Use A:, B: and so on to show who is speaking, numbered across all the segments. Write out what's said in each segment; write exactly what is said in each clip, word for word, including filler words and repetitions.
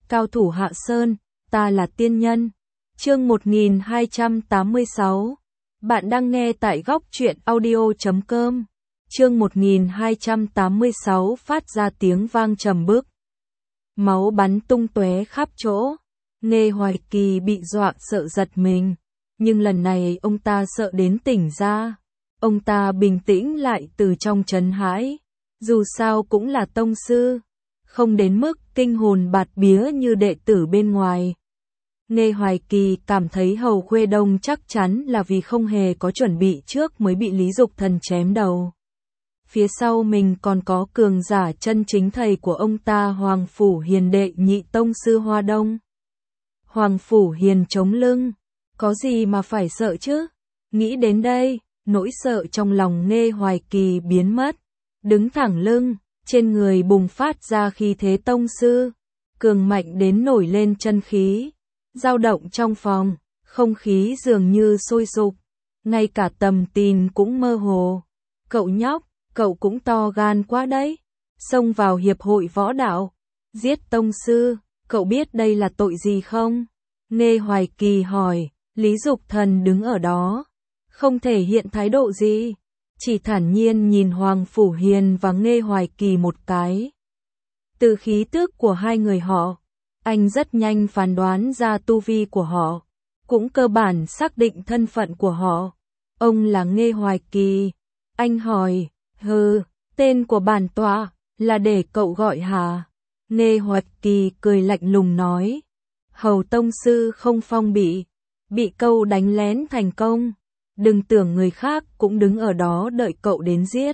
A: cao thủ hạ sơn, ta là tiên nhân. Chương một nghìn hai trăm tám mươi sáu. Bạn đang nghe tại góc truyện audio chấm com. Chương một nghìn hai trăm tám mươi sáu phát ra tiếng vang trầm bức. Máu bắn tung tóe khắp chỗ. Nghe Hoài Kỳ bị dọa sợ giật mình, nhưng lần này ông ta sợ đến tỉnh ra. Ông ta bình tĩnh lại từ trong trấn hãi, dù sao cũng là tông sư, không đến mức kinh hồn bạt vía như đệ tử bên ngoài. Nghe Hoài Kỳ cảm thấy Hầu Khuê Đông chắc chắn là vì không hề có chuẩn bị trước mới bị Lý Dục Thần chém đầu. Phía sau mình còn có cường giả chân chính thầy của ông ta, Hoàng Phủ Hiền đệ nhị tông sư Hoa Đông. Hoàng Phủ Hiền chống lưng, có gì mà phải sợ chứ? Nghĩ đến đây, nỗi sợ trong lòng Nghe Hoài Kỳ biến mất, đứng thẳng lưng, trên người bùng phát ra khí thế tông sư, cường mạnh đến nổi lên chân khí, dao động trong phòng, không khí dường như sôi sục, ngay cả tầm tin cũng mơ hồ. Cậu nhóc, cậu cũng to gan quá đấy, xông vào hiệp hội võ đạo, giết tông sư, cậu biết đây là tội gì không? Nghe Hoài Kỳ hỏi. Lý Dục Thần đứng ở đó, không thể hiện thái độ gì, chỉ thản nhiên nhìn Hoàng Phủ Hiền và Nghe Hoài Kỳ một cái. Từ khí tức của hai người họ, anh rất nhanh phán đoán ra tu vi của họ, cũng cơ bản xác định thân phận của họ. Ông là Nghe Hoài Kỳ. Anh hỏi, hừ, tên của bản tọa là để cậu gọi hả? Nghe Hoài Kỳ cười lạnh lùng nói, Hầu tông sư không phong bị. Bị câu đánh lén thành công, đừng tưởng người khác cũng đứng ở đó đợi cậu đến giết.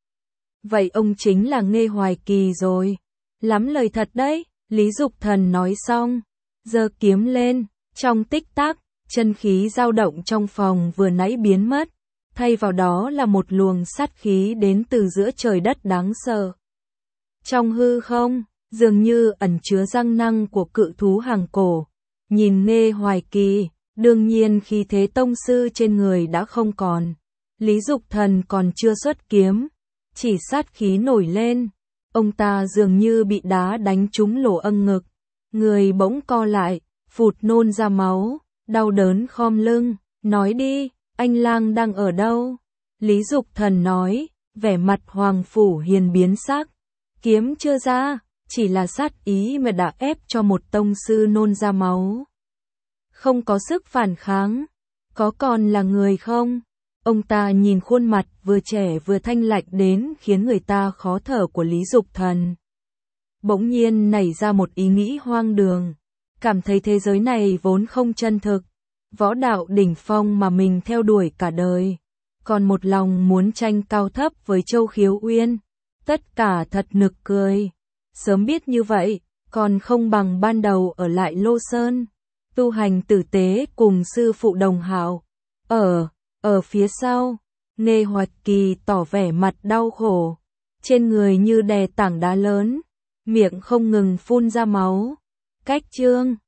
A: Vậy ông chính là Nghe Hoài Kỳ rồi. Lắm lời thật đấy, Lý Dục Thần nói xong, giơ kiếm lên, trong tích tắc, chân khí dao động trong phòng vừa nãy biến mất, thay vào đó là một luồng sát khí đến từ giữa trời đất đáng sợ. Trong hư không, dường như ẩn chứa răng nanh của cự thú hàng cổ. Nhìn Nghe Hoài Kỳ, đương nhiên khí thế tông sư trên người đã không còn. Lý Dục Thần còn chưa xuất kiếm, chỉ sát khí nổi lên. Ông ta dường như bị đá đánh trúng lỗ âm ngực, người bỗng co lại, phụt nôn ra máu, đau đớn khom lưng. Nói đi, anh lang đang ở đâu? Lý Dục Thần nói, vẻ mặt Hoàng Phủ Hiền biến sắc. Kiếm chưa ra, chỉ là sát ý mà đã ép cho một tông sư nôn ra máu. Không có sức phản kháng, có còn là người không? Ông ta nhìn khuôn mặt vừa trẻ vừa thanh lạnh đến khiến người ta khó thở của Lý Dục Thần. Bỗng nhiên nảy ra một ý nghĩ hoang đường, cảm thấy thế giới này vốn không chân thực. Võ đạo đỉnh phong mà mình theo đuổi cả đời, còn một lòng muốn tranh cao thấp với Châu Khiếu Uyên. Tất cả thật nực cười. Sớm biết như vậy, còn không bằng ban đầu ở lại Lô Sơn, tu hành tử tế cùng sư phụ đồng hảo. Ở, ở phía sau, Nghe Hoài Kỳ tỏ vẻ mặt đau khổ, trên người như đè tảng đá lớn, miệng không ngừng phun ra máu. Cách chương